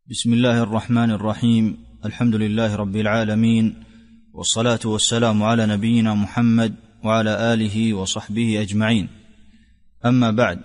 بسم الله الرحمن الرحيم. الحمد لله رب العالمين، والصلاة والسلام على نبينا محمد وعلى آله وصحبه أجمعين. أما بعد،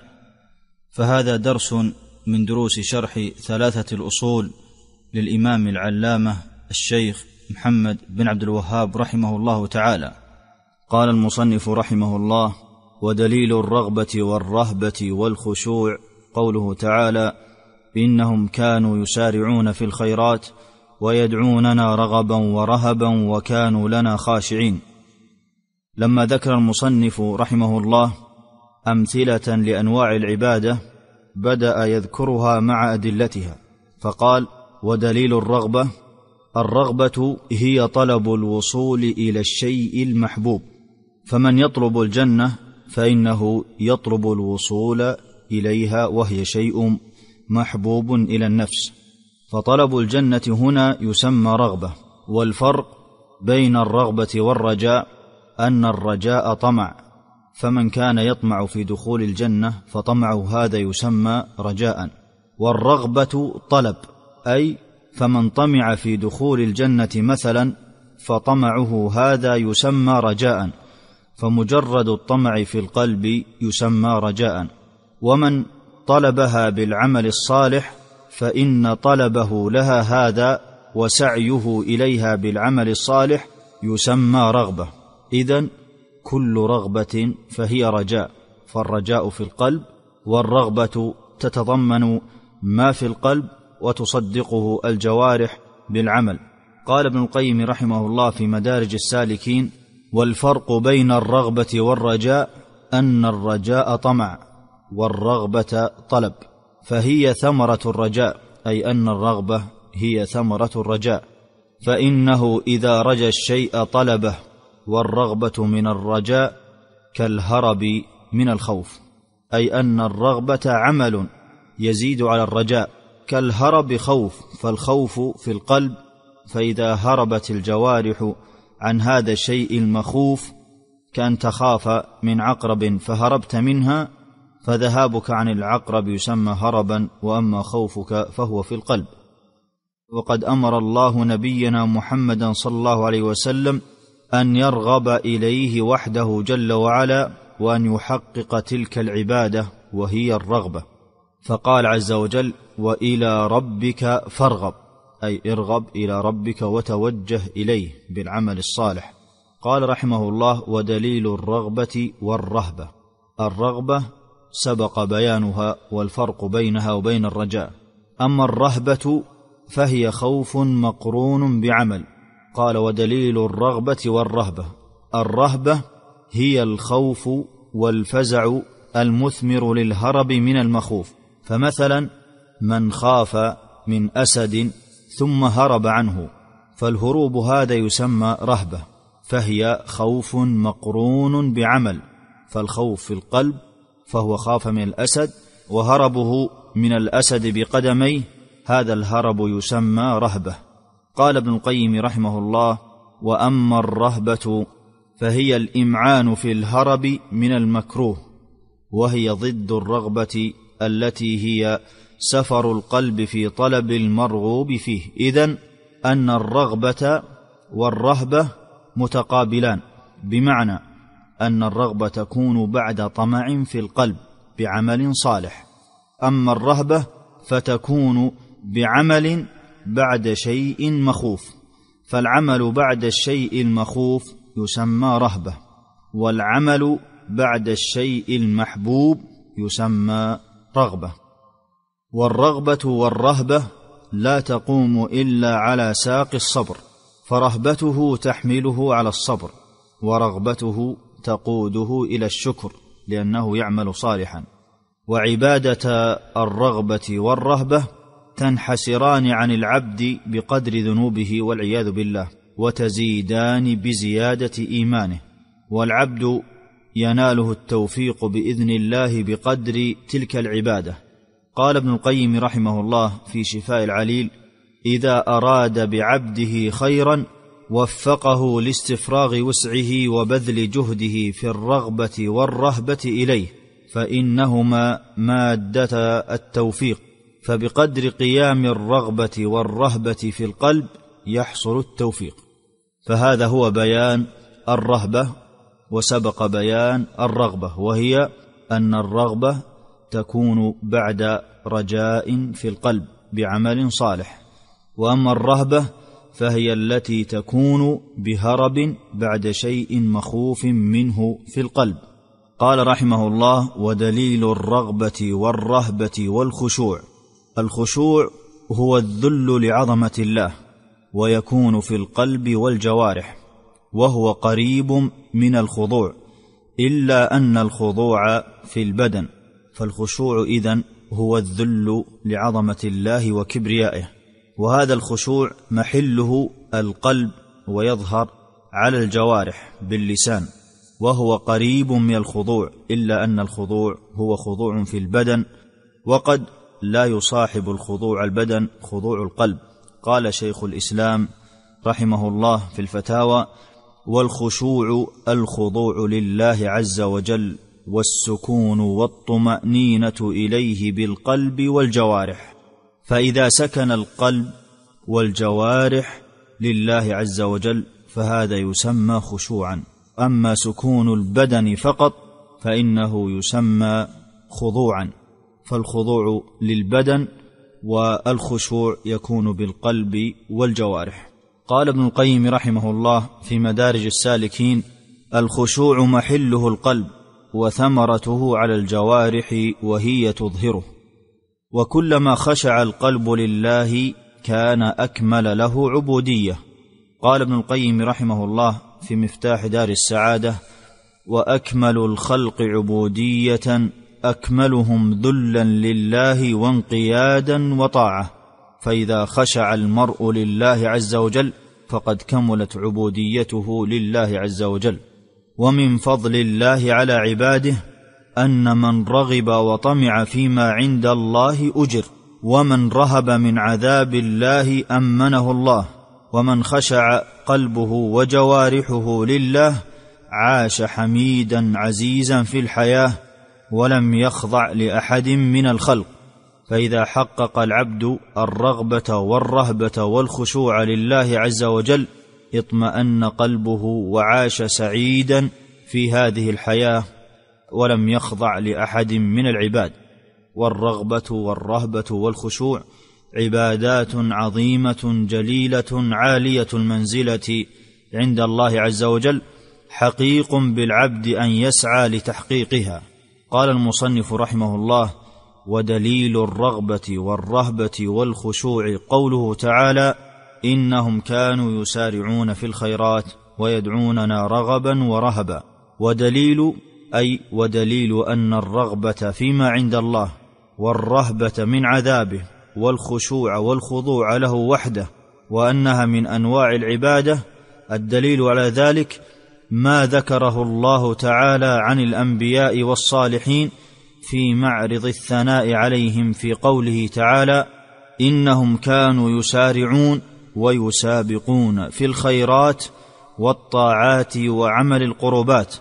فهذا درس من دروس شرح ثلاثة الأصول للإمام العلامة الشيخ محمد بن عبد الوهاب رحمه الله تعالى. قال المصنف رحمه الله: ودليل الرغبة والرهبة والخشوع قوله تعالى: إنهم كانوا يسارعون في الخيرات ويدعوننا رغبا ورهبا وكانوا لنا خاشعين. لما ذكر المصنف رحمه الله أمثلة لأنواع العبادة بدأ يذكرها مع أدلتها، فقال: ودليل الرغبة: الرغبة هي طلب الوصول إلى الشيء المحبوب، فمن يطلب الجنة فإنه يطلب الوصول إليها، وهي شيء محبوب إلى النفس، فطلب الجنة هنا يسمى رغبة. والفرق بين الرغبة والرجاء أن الرجاء طمع، فمن كان يطمع في دخول الجنة فطمعه هذا يسمى رجاء، والرغبة طلب، أي فمن طمع في دخول الجنة مثلا فطمعه هذا يسمى رجاء، فمجرد الطمع في القلب يسمى رجاء. ومن طلبها بالعمل الصالح فإن طلبه لها هذا وسعيه إليها بالعمل الصالح يسمى رغبة. إذن كل رغبة فهي رجاء، فالرجاء في القلب، والرغبة تتضمن ما في القلب وتصدقه الجوارح بالعمل. قال ابن القيم رحمه الله في مدارج السالكين: والفرق بين الرغبة والرجاء أن الرجاء طمع والرغبة طلب، فهي ثمرة الرجاء، أي أن الرغبة هي ثمرة الرجاء، فإنه إذا رجى الشيء طلبه، والرغبة من الرجاء كالهرب من الخوف، أي أن الرغبة عمل يزيد على الرجاء، كالهرب خوف، فالخوف في القلب، فإذا هربت الجوارح عن هذا الشيء المخوف كأن تخاف من عقرب فهربت منها، فذهابك عن العقرب يسمى هربا، وأما خوفك فهو في القلب. وقد أمر الله نبينا محمدا صلى الله عليه وسلم أن يرغب إليه وحده جل وعلا، وأن يحقق تلك العبادة وهي الرغبة، فقال عز وجل: وإلى ربك فارغب، أي ارغب إلى ربك وتوجه إليه بالعمل الصالح. قال رحمه الله: ودليل الرغبة والرهبة: الرغبة سبق بيانها والفرق بينها وبين الرجاء، أما الرهبة فهي خوف مقرون بعمل. قال: ودليل الرغبة والرهبة: الرهبة هي الخوف والفزع المثمر للهرب من المخوف، فمثلا من خاف من أسد ثم هرب عنه، فالهروب هذا يسمى رهبة، فهي خوف مقرون بعمل، فالخوف في القلب فهو خاف من الأسد، وهربه من الأسد بقدميه هذا الهرب يسمى رهبة. قال ابن القيم رحمه الله: وأما الرهبة فهي الإمعان في الهرب من المكروه، وهي ضد الرغبة التي هي سفر القلب في طلب المرغوب فيه. إذن أن الرغبة والرهبة متقابلان، بمعنى أن الرغبة تكون بعد طمع في القلب بعمل صالح، أما الرهبة فتكون بعمل بعد شيء مخوف، فالعمل بعد الشيء المخوف يسمى رهبة، والعمل بعد الشيء المحبوب يسمى رغبة. والرغبة والرهبة لا تقوم إلا على ساق الصبر، فرهبته تحمله على الصبر، ورغبته تقوده إلى الشكر لأنه يعمل صالحا. وعبادة الرغبة والرهبة تنحسران عن العبد بقدر ذنوبه والعياذ بالله، وتزيدان بزيادة إيمانه، والعبد يناله التوفيق بإذن الله بقدر تلك العبادة. قال ابن القيم رحمه الله في شفاء العليل: إذا أراد بعبده خيرا وفقه لاستفراغ وسعه وبذل جهده في الرغبة والرهبة إليه، فإنهما مادة التوفيق، فبقدر قيام الرغبة والرهبة في القلب يحصل التوفيق. فهذا هو بيان الرهبة، وسبق بيان الرغبة، وهي أن الرغبة تكون بعد رجاء في القلب بعمل صالح، وأما الرهبة فهي التي تكون بهرب بعد شيء مخوف منه في القلب. قال رحمه الله: ودليل الرغبة والرهبة والخشوع. الخشوع هو الذل لعظمة الله، ويكون في القلب والجوارح، وهو قريب من الخضوع، إلا أن الخضوع في البدن. فالخشوع إذن هو الذل لعظمة الله وكبريائه، وهذا الخشوع محله القلب، ويظهر على الجوارح باللسان، وهو قريب من الخضوع، إلا أن الخضوع هو خضوع في البدن، وقد لا يصاحب الخضوع البدن خضوع القلب. قال شيخ الإسلام رحمه الله في الفتاوى: والخشوع الخضوع لله عز وجل، والسكون والطمأنينة إليه بالقلب والجوارح. فإذا سكن القلب والجوارح لله عز وجل فهذا يسمى خشوعا، أما سكون البدن فقط فإنه يسمى خضوعا. فالخضوع للبدن، والخشوع يكون بالقلب والجوارح. قال ابن القيم رحمه الله في مدارج السالكين: الخشوع محله القلب، وثمرته على الجوارح وهي تظهره، وكلما خشع القلب لله كان أكمل له عبودية. قال ابن القيم رحمه الله في مفتاح دار السعادة: وأكمل الخلق عبودية أكملهم ذلا لله وانقيادا وطاعة. فإذا خشع المرء لله عز وجل فقد كملت عبوديته لله عز وجل. ومن فضل الله على عباده أن من رغب وطمع فيما عند الله أجر، ومن رهب من عذاب الله أمنه الله، ومن خشع قلبه وجوارحه لله عاش حميدا عزيزا في الحياة، ولم يخضع لأحد من الخلق. فإذا حقق العبد الرغبة والرهبة والخشوع لله عز وجل اطمأن قلبه وعاش سعيدا في هذه الحياة، ولم يخضع لأحد من العباد. والرغبة والرهبة والخشوع عبادات عظيمة جليلة عالية المنزلة عند الله عز وجل، حقيق بالعبد أن يسعى لتحقيقها. قال المصنف رحمه الله: ودليل الرغبة والرهبة والخشوع قوله تعالى: إنهم كانوا يسارعون في الخيرات ويدعوننا رغبا ورهبا. ودليل أي ودليل أن الرغبة فيما عند الله، والرهبة من عذابه، والخشوع والخضوع له وحده، وأنها من أنواع العبادة. الدليل على ذلك ما ذكره الله تعالى عن الأنبياء والصالحين في معرض الثناء عليهم في قوله تعالى: إنهم كانوا يسارعون ويسابقون في الخيرات والطاعات وعمل القربات،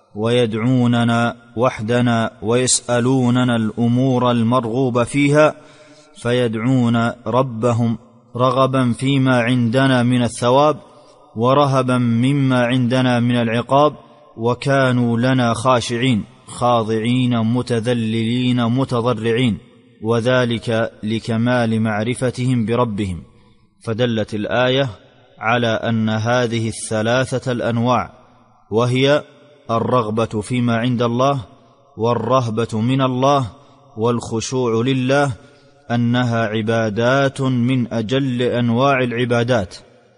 ويدعوننا وحدنا ويسألوننا الأمور المرغوب فيها، فيدعون ربهم رغبا فيما عندنا من الثواب، ورهبا مما عندنا من العقاب، وكانوا لنا خاشعين خاضعين متذللين متضرعين، وذلك لكمال معرفتهم بربهم. فدلت الآية على أن هذه الثلاثة الأنواع، وهي الرغبة فيما عند الله، والرهبة من الله، والخشوع لله، أنها عبادات من أجل أنواع العبادات.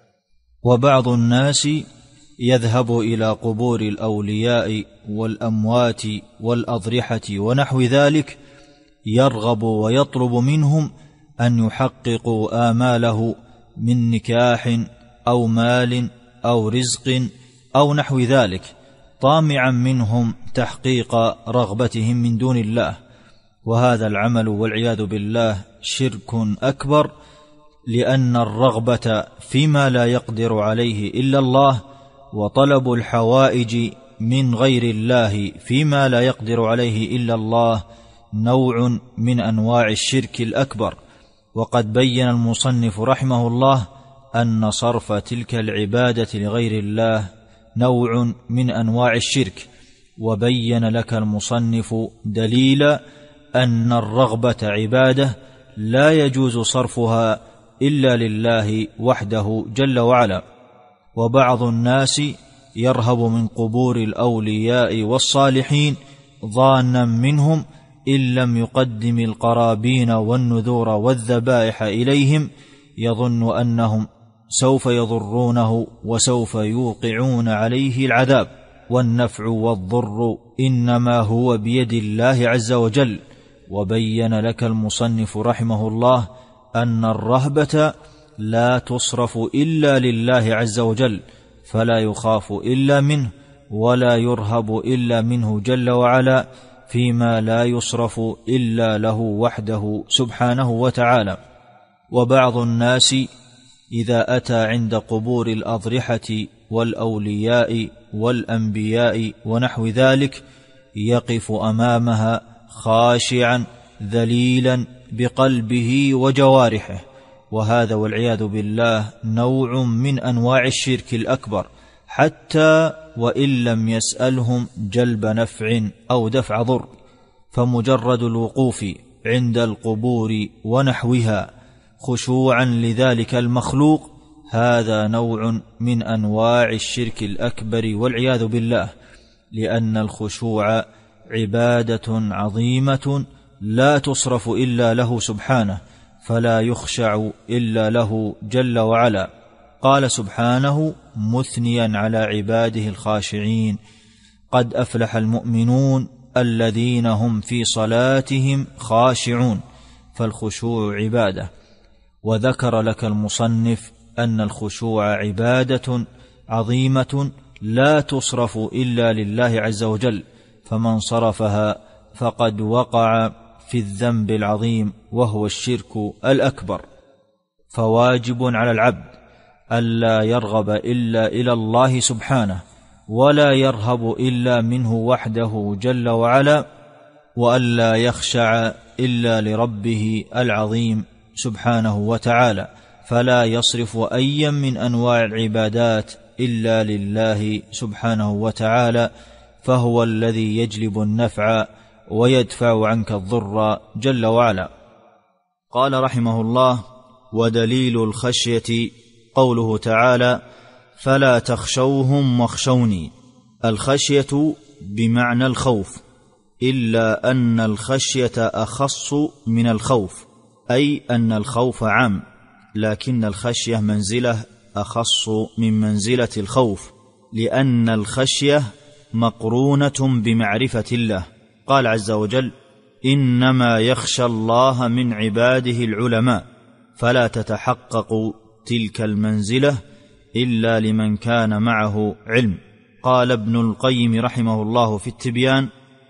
وبعض الناس يذهب إلى قبور الأولياء والأموات والأضرحة ونحو ذلك، يرغب ويطلب منهم أن يحققوا آماله من نكاح أو مال أو رزق أو نحو ذلك، طامعا منهم تحقيق رغبتهم من دون الله. وهذا العمل والعياذ بالله شرك أكبر، لأن الرغبة فيما لا يقدر عليه إلا الله، وطلب الحوائج من غير الله فيما لا يقدر عليه إلا الله، نوع من أنواع الشرك الأكبر. وقد بين المصنف رحمه الله أن صرف تلك العبادة لغير الله نوع من أنواع الشرك، وبين لك المصنف دليل أن الرغبة عبادة لا يجوز صرفها إلا لله وحده جل وعلا. وبعض الناس يرهب من قبور الأولياء والصالحين ظانا منهم إن لم يقدم القرابين والنذور والذبائح إليهم يظن أنهم سوف يضرونه وسوف يوقعون عليه العذاب، والنفع والضر إنما هو بيد الله عز وجل. وبين لك المصنف رحمه الله أن الرهبة لا تصرف إلا لله عز وجل، فلا يخاف إلا منه ولا يرهب إلا منه جل وعلا، فيما لا يصرف إلا له وحده سبحانه وتعالى. وبعض الناس إذا أتى عند قبور الأضرحة والأولياء والأنبياء ونحو ذلك يقف أمامها خاشعا ذليلا بقلبه وجوارحه، وهذا والعياذ بالله نوع من أنواع الشرك الأكبر، حتى وإن لم يسألهم جلب نفع أو دفع ضر، فمجرد الوقوف عند القبور ونحوها خشوعا لذلك المخلوق هذا نوع من أنواع الشرك الأكبر والعياذ بالله، لأن الخشوع عبادة عظيمة لا تصرف إلا له سبحانه، فلا يخشع إلا له جل وعلا. قال سبحانه مثنيا على عباده الخاشعين: قد أفلح المؤمنون الذين هم في صلاتهم خاشعون، فالخشوع عبادة. وذكر لك المصنف أن الخشوع عبادة عظيمة لا تصرف إلا لله عز وجل، فمن صرفها فقد وقع في الذنب العظيم وهو الشرك الأكبر. فواجب على العبد ألا يرغب إلا إلى الله سبحانه، ولا يرهب إلا منه وحده جل وعلا، وألا يخشع إلا لربه العظيم سبحانه وتعالى، فلا يصرف أيا من أنواع العبادات إلا لله سبحانه وتعالى، فهو الذي يجلب النفع ويدفع عنك الضر جل وعلا. قال رحمه الله: ودليل الخشية قوله تعالى: فلا تخشوهم واخشوني. الخشية بمعنى الخوف، إلا أن الخشية أخص من الخوف، أي أن الخوف عام، لكن الخشية منزلة أخص من منزلة الخوف، لأن الخشية مقرونة بمعرفة الله. قال عز وجل: إنما يخشى الله من عباده العلماء، فلا تتحقق تلك المنزلة إلا لمن كان معه علم. قال ابن القيم رحمه الله في التبيان: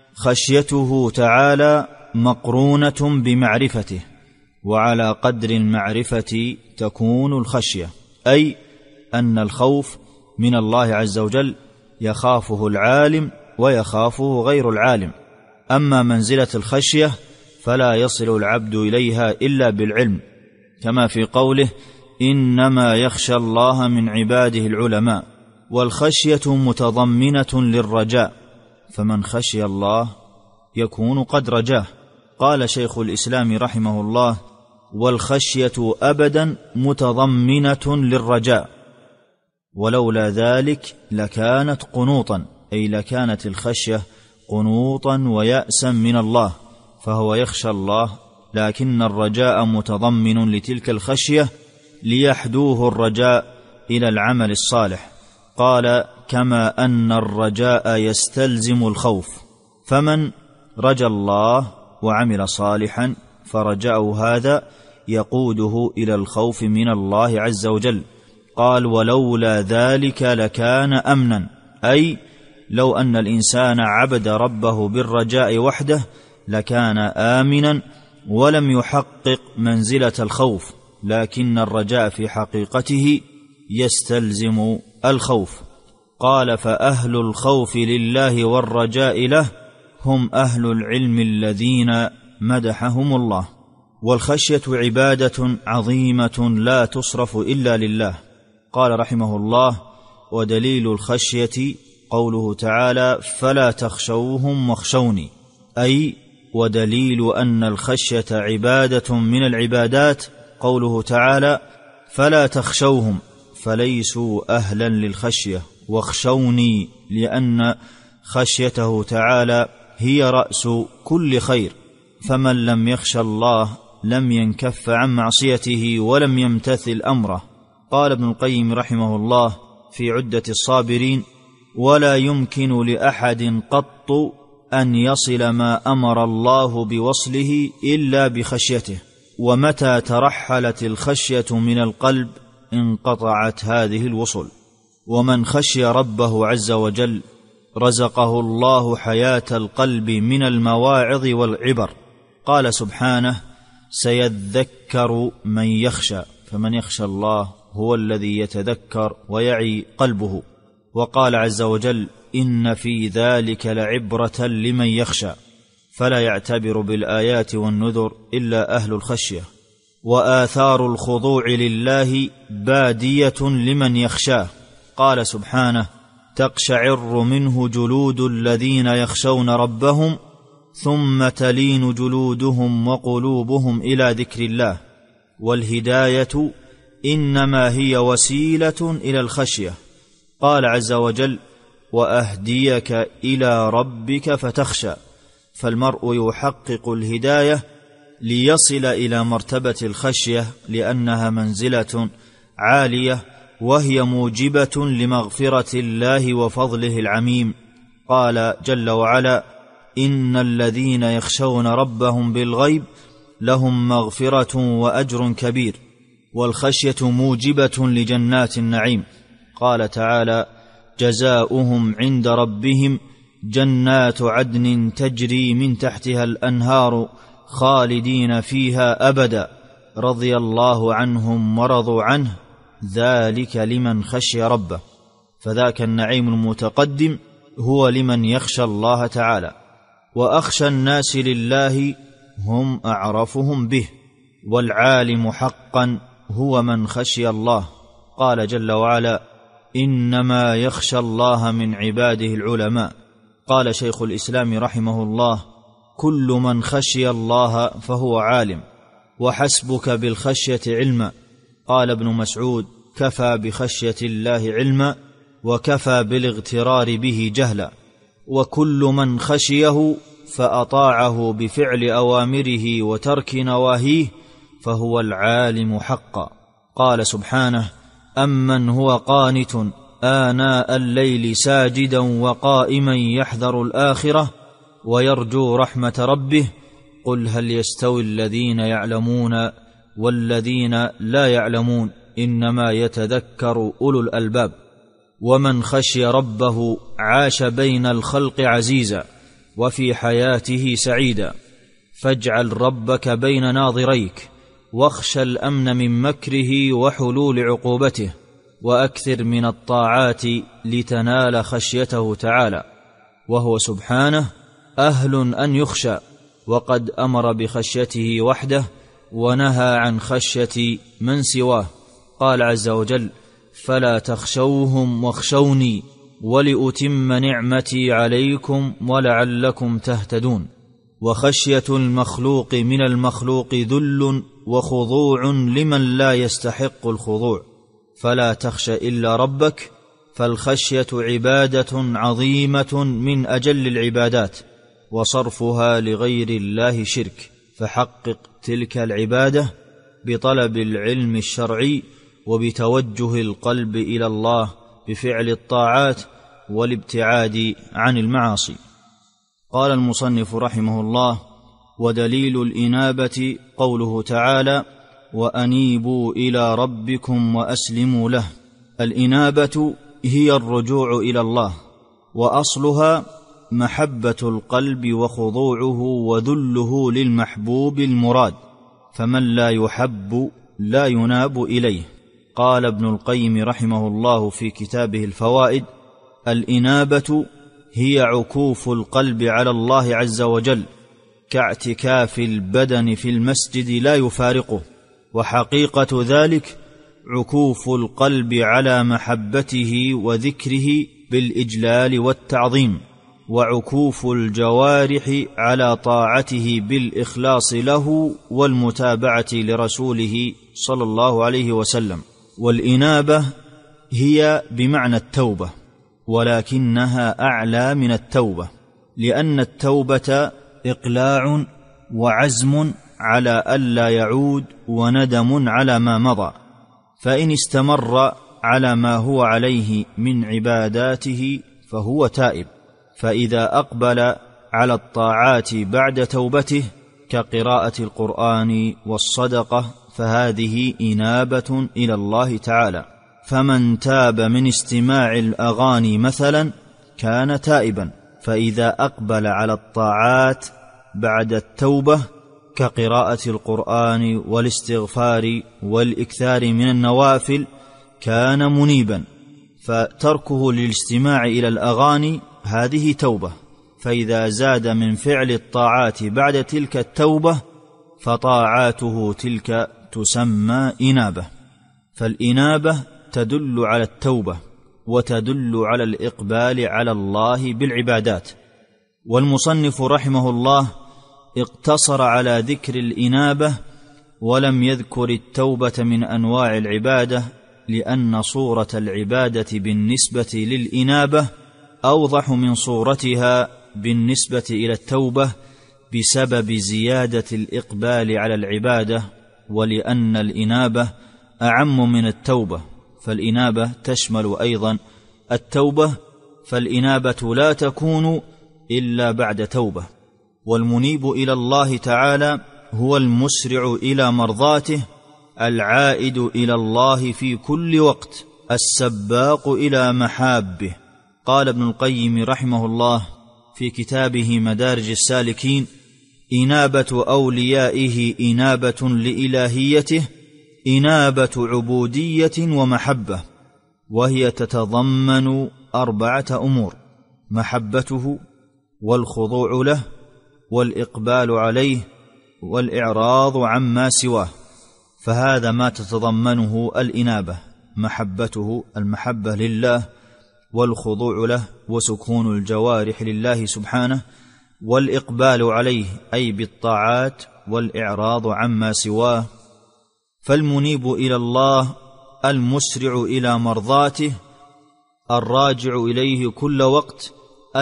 خشيته تعالى مقرونة بمعرفته، وعلى قدر المعرفة تكون الخشية، أي أن الخوف من الله عز وجل يخافه العالم ويخافه غير العالم. أما منزلة الخشية فلا يصل العبد إليها إلا بالعلم، كما في قوله: إنما يخشى الله من عباده العلماء. والخشية متضمنة للرجاء، فمن خشي الله يكون قد رجاه. قال شيخ الإسلام رحمه الله: والخشية أبدا متضمنة للرجاء، ولولا ذلك لكانت قنوطا، أي لكانت الخشية قنوطا ويأسا من الله، فهو يخشى الله، لكن الرجاء متضمن لتلك الخشية ليحدوه الرجاء إلى العمل الصالح. قال: كما أن الرجاء يستلزم الخوف، فمن رجا الله وعمل صالحا فرجاءه هذا يقوده إلى الخوف من الله عز وجل. قال: ولولا ذلك لكان أمنا، أي لو أن الإنسان عبد ربه بالرجاء وحده لكان آمنا ولم يحقق منزلة الخوف، لكن الرجاء في حقيقته يستلزم الخوف. قال: فأهل الخوف لله والرجاء له هم أهل العلم الذين مدحهم الله. والخشية عبادة عظيمة لا تصرف إلا لله. قال رحمه الله: ودليل الخشية قوله تعالى: فلا تخشوهم واخشوني، أي ودليل أن الخشية عبادة من العبادات قوله تعالى: فلا تخشوهم، فليسوا أهلا للخشية، واخشوني لأن خشيته تعالى هي رأس كل خير، فمن لم يخش الله لم ينكف عن معصيته ولم يمتثل أمره. قال ابن القيم رحمه الله في عدة الصابرين: ولا يمكن لأحد قط أن يصل ما أمر الله بوصله إلا بخشيته، ومتى ترحلت الخشية من القلب انقطعت هذه الوصول. ومن خشي ربه عز وجل رزقه الله حياة القلب من المواعظ والعبر. قال سبحانه: سيذكر من يخشى، فمن يخشى الله هو الذي يتذكر ويعي قلبه. وقال عز وجل: إن في ذلك لعبرة لمن يخشى، فلا يعتبر بالآيات والنذر إلا أهل الخشية. وآثار الخضوع لله بادية لمن يخشاه. قال سبحانه: تقشعر منه جلود الذين يخشون ربهم ثم تلين جلودهم وقلوبهم إلى ذكر الله. والهداية إنما هي وسيلة إلى الخشية. قال عز وجل: وأهديك إلى ربك فتخشى. فالمرء يحقق الهداية ليصل إلى مرتبة الخشية، لأنها منزلة عالية وهي موجبة لمغفرة الله وفضله العميم. قال جل وعلا: إن الذين يخشون ربهم بالغيب لهم مغفرة وأجر كبير. والخشية موجبة لجنات النعيم. قال تعالى: جزاؤهم عند ربهم جنات عدن تجري من تحتها الأنهار خالدين فيها أبدا رضي الله عنهم ورضوا عنه ذلك لمن خشي ربه. فذاك النعيم المتقدم هو لمن يخشى الله تعالى. وأخشى الناس لله هم أعرفهم به، والعالم حقا هو من خشي الله. قال جل وعلا: إنما يخشى الله من عباده العلماء. قال شيخ الإسلام رحمه الله: كل من خشي الله فهو عالم، وحسبك بالخشية علما. قال ابن مسعود: كفى بخشية الله علما وكفى بالاغترار به جهلا. وكل من خشيه فأطاعه بفعل أوامره وترك نواهيه فهو العالم حقا. قال سبحانه: أمن هو قانت آناء الليل ساجدا وقائما يحذر الآخرة ويرجو رحمة ربه قل هل يستوي الذين يعلمون والذين لا يعلمون إنما يتذكر أولو الألباب. ومن خشي ربه عاش بين الخلق عزيزا وفي حياته سعيدا. فاجعل ربك بين ناظريك، واخشى الأمن من مكره وحلول عقوبته، وأكثر من الطاعات لتنال خشيته تعالى، وهو سبحانه أهل أن يخشى، وقد أمر بخشيته وحده ونهى عن خشية من سواه. قال عز وجل: فلا تخشوهم واخشوني ولأتم نعمتي عليكم ولعلكم تهتدون. وخشية المخلوق من المخلوق ذل وخضوع لمن لا يستحق الخضوع، فلا تخش إلا ربك. فالخشية عبادة عظيمة من أجل العبادات، وصرفها لغير الله شرك. فحقق تلك العبادة بطلب العلم الشرعي وبتوجه القلب إلى الله بفعل الطاعات والابتعاد عن المعاصي. قال المصنف رحمه الله: ودليل الإنابة قوله تعالى: وأنيبوا إلى ربكم وأسلموا له. الإنابة هي الرجوع إلى الله، وأصلها محبة القلب وخضوعه وذله للمحبوب المراد، فمن لا يحب لا يناب إليه. قال ابن القيم رحمه الله في كتابه الفوائد: الإنابة هي عكوف القلب على الله عز وجل، كاعتكاف البدن في المسجد لا يفارقه، وحقيقة ذلك عكوف القلب على محبته وذكره بالإجلال والتعظيم، وعكوف الجوارح على طاعته بالإخلاص له والمتابعة لرسوله صلى الله عليه وسلم. والإنابة هي بمعنى التوبة، ولكنها أعلى من التوبة، لأن التوبة إقلاع وعزم على ألا يعود وندم على ما مضى، فإن استمر على ما هو عليه من عباداته فهو تائب. فإذا أقبل على الطاعات بعد توبته كقراءة القرآن والصدقة فهذه إنابة إلى الله تعالى. فمن تاب من استماع الأغاني مثلا كان تائبا. فإذا أقبل على الطاعات بعد التوبة كقراءة القرآن والاستغفار والإكثار من النوافل كان منيبا. فتركه للاستماع إلى الأغاني هذه توبة. فإذا زاد من فعل الطاعات بعد تلك التوبة فطاعاته تلك تسمى إنابة. فالإنابة تدل على التوبة وتدل على الإقبال على الله بالعبادات. والمصنف رحمه الله اقتصر على ذكر الإنابة ولم يذكر التوبة من أنواع العبادة، لأن صورة العبادة بالنسبة للإنابة أوضح من صورتها بالنسبة إلى التوبة بسبب زيادة الإقبال على العبادة، ولأن الإنابة أعم من التوبة، فالإنابة تشمل أيضا التوبة، فالإنابة لا تكون إلا بعد توبة. والمنيب إلى الله تعالى هو المسرع إلى مرضاته، العائد إلى الله في كل وقت، السباق إلى محابه. قال ابن القيم رحمه الله في كتابه مدارج السالكين: إنابة أوليائه إنابة لإلهيته، إنابة عبودية ومحبة، وهي تتضمن 4 أمور: محبته والخضوع له والإقبال عليه والإعراض عما سواه. فهذا ما تتضمنه الإنابة: محبته، المحبة لله، والخضوع له وسكون الجوارح لله سبحانه، والإقبال عليه أي بالطاعات، والإعراض عما سواه. فالمنيب إلى الله المسرع إلى مرضاته، الراجع إليه كل وقت،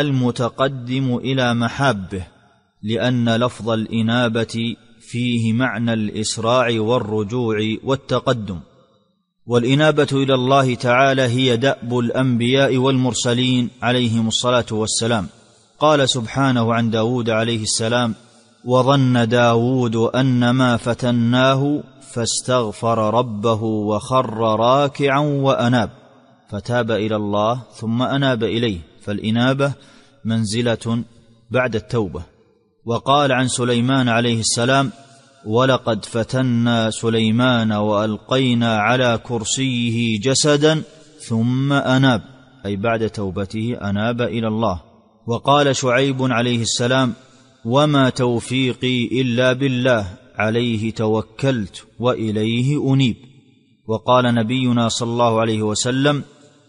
المتقدم إلى محابه، لأن لفظ الإنابة فيه معنى الإسراع والرجوع والتقدم. والإنابة إلى الله تعالى هي دأب الأنبياء والمرسلين عليهم الصلاة والسلام. قال سبحانه عن داود عليه السلام: وظن داود أنما فتناه فاستغفر ربه وخر راكعا وأناب، فتاب إلى الله ثم أناب إليه. فالإنابة منزلة بعد التوبة. وقال عن سليمان عليه السلام: ولقد فتنا سليمان وألقينا على كرسيه جسدا ثم أناب، أي بعد توبته أناب إلى الله. وقال شعيب عليه السلام: وما توفيقي إلا بالله عليه توكلت وإليه أنيب. وقال نبينا صلى الله عليه وسلم: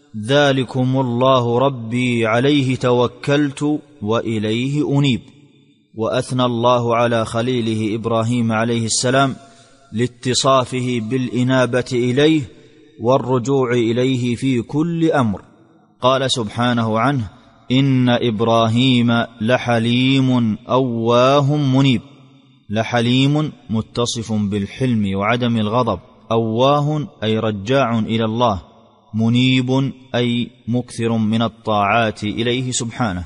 ذلكم الله ربي عليه توكلت وإليه أنيب. وأثنى الله على خليله إبراهيم عليه السلام لاتصافه بالإنابة إليه والرجوع إليه في كل أمر. قال سبحانه عنه: إن إبراهيم لحليم أواه منيب. لحليم متصف بالحلم وعدم الغضب، أواه أي رجاع إلى الله، منيب أي مكثر من الطاعات إليه سبحانه.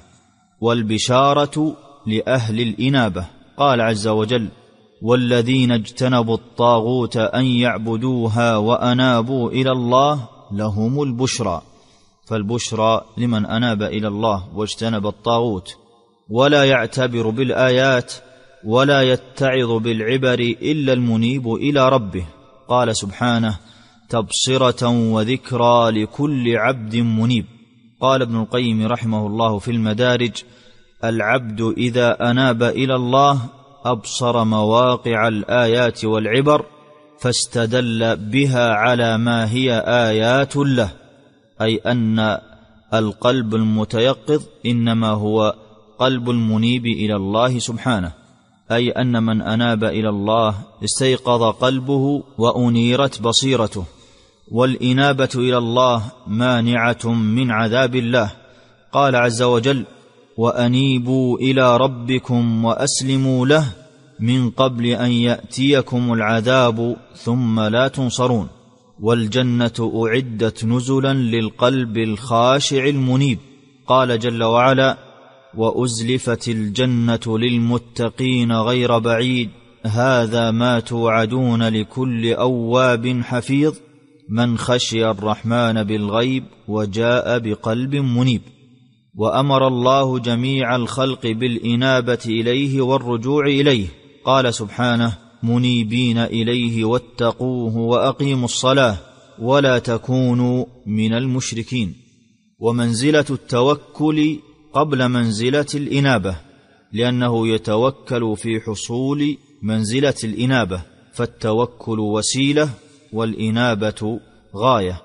والبشارة لأهل الإنابة. قال عز وجل: والذين اجتنبوا الطاغوت أن يعبدوها وأنابوا إلى الله لهم البشرى. فالبشرى لمن أناب إلى الله واجتنب الطاغوت، ولا يعتبر بالآيات ولا يتعظ بالعبر إلا المنيب إلى ربه. قال سبحانه: تبصرة وذكرى لكل عبد منيب. قال ابن القيم رحمه الله في المدارج: العبد إذا أناب إلى الله أبصر مواقع الآيات والعبر فاستدل بها على ما هي آيات له، أي أن القلب المتيقظ إنما هو قلب المنيب إلى الله سبحانه، أي أن من أناب إلى الله استيقظ قلبه وأنيرت بصيرته. والإنابة إلى الله مانعة من عذاب الله. قال عز وجل: وأنيبوا إلى ربكم وأسلموا له من قبل أن يأتيكم العذاب ثم لا تنصرون. والجنة أعدت نزلا للقلب الخاشع المنيب. قال جل وعلا: وأزلفت الجنة للمتقين غير بعيد هذا ما توعدون لكل أواب حفيظ من خشي الرحمن بالغيب وجاء بقلب منيب. وأمر الله جميع الخلق بالإنابة إليه والرجوع إليه. قال سبحانه: منيبين إليه واتقوه وأقيموا الصلاة ولا تكونوا من المشركين. ومنزلة التوكل قبل منزلة الإنابة، لأنه يتوكل في حصول منزلة الإنابة، فالتوكل وسيلة والإنابة غاية.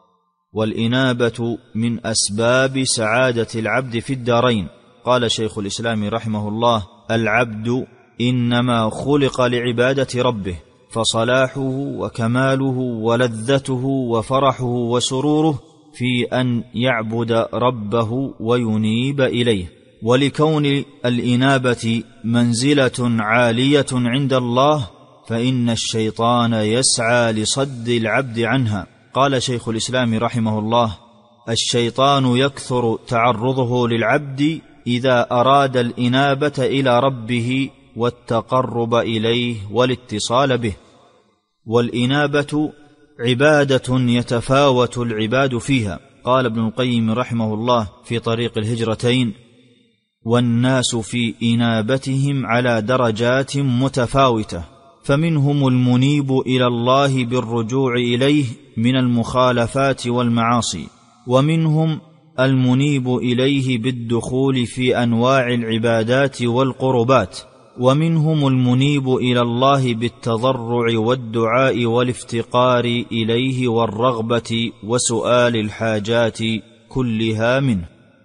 والإنابة من أسباب سعادة العبد في الدارين. قال شيخ الإسلام رحمه الله: العبد إنما خلق لعبادة ربه، فصلاحه وكماله ولذته وفرحه وسروره في أن يعبد ربه وينيب إليه. ولكون الإنابة منزلة عالية عند الله فإن الشيطان يسعى لصد العبد عنها. قال شيخ الإسلام رحمه الله: الشيطان يكثر تعرضه للعبد إذا أراد الإنابة إلى ربه والتقرب إليه والاتصال به. والإنابة عبادة يتفاوت العباد فيها. قال ابن القيم رحمه الله في طريق الهجرتين: والناس في إنابتهم على درجات متفاوتة، فمنهم المنيب إلى الله بالرجوع إليه من المخالفات والمعاصي، ومنهم المنيب إليه بالدخول في أنواع العبادات والقربات، ومنهم المنيب إلى الله بالتضرع والدعاء والافتقار إليه والرغبة وسؤال الحاجات كلها منه.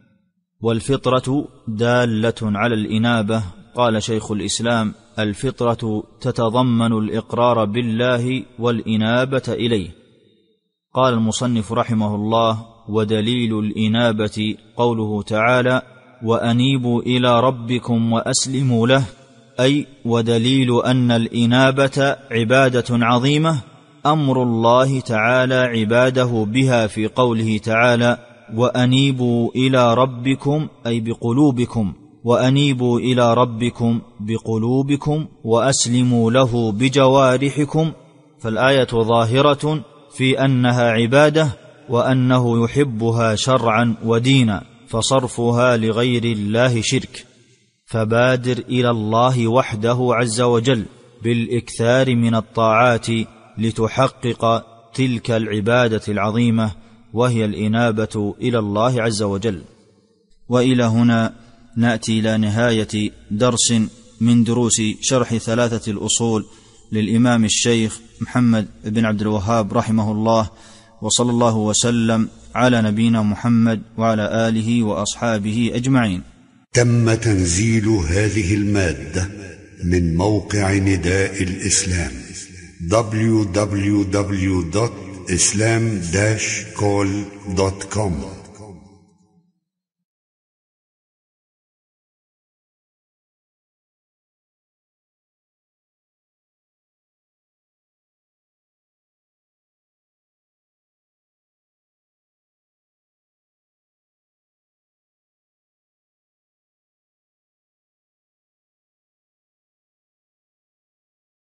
والفطرة دالة على الإنابة. قال شيخ الإسلام: الفطرة تتضمن الإقرار بالله والإنابة إليه. قال المصنف رحمه الله: ودليل الإنابة قوله تعالى: وأنيبوا إلى ربكم وأسلموا له، أي ودليل أن الإنابة عبادة عظيمة أمر الله تعالى عباده بها في قوله تعالى: وأنيبوا إلى ربكم، أي بقلوبكم، وأنيبوا إلى ربكم بقلوبكم وأسلموا له بجوارحكم. فالآية ظاهرة في أنها عبادة وأنه يحبها شرعا ودينا، فصرفها لغير الله شرك. فبادر إلى الله وحده عز وجل بالإكثار من الطاعات لتحقق تلك العبادة العظيمة وهي الإنابة إلى الله عز وجل. وإلى هنا نأتي إلى نهاية درس من دروس شرح ثلاثة الأصول للإمام الشيخ محمد بن عبد الوهاب رحمه الله، وصلى الله وسلم على نبينا محمد وعلى آله وأصحابه أجمعين. تم تنزيل هذه المادة من موقع نداء الإسلام www.islam-call.com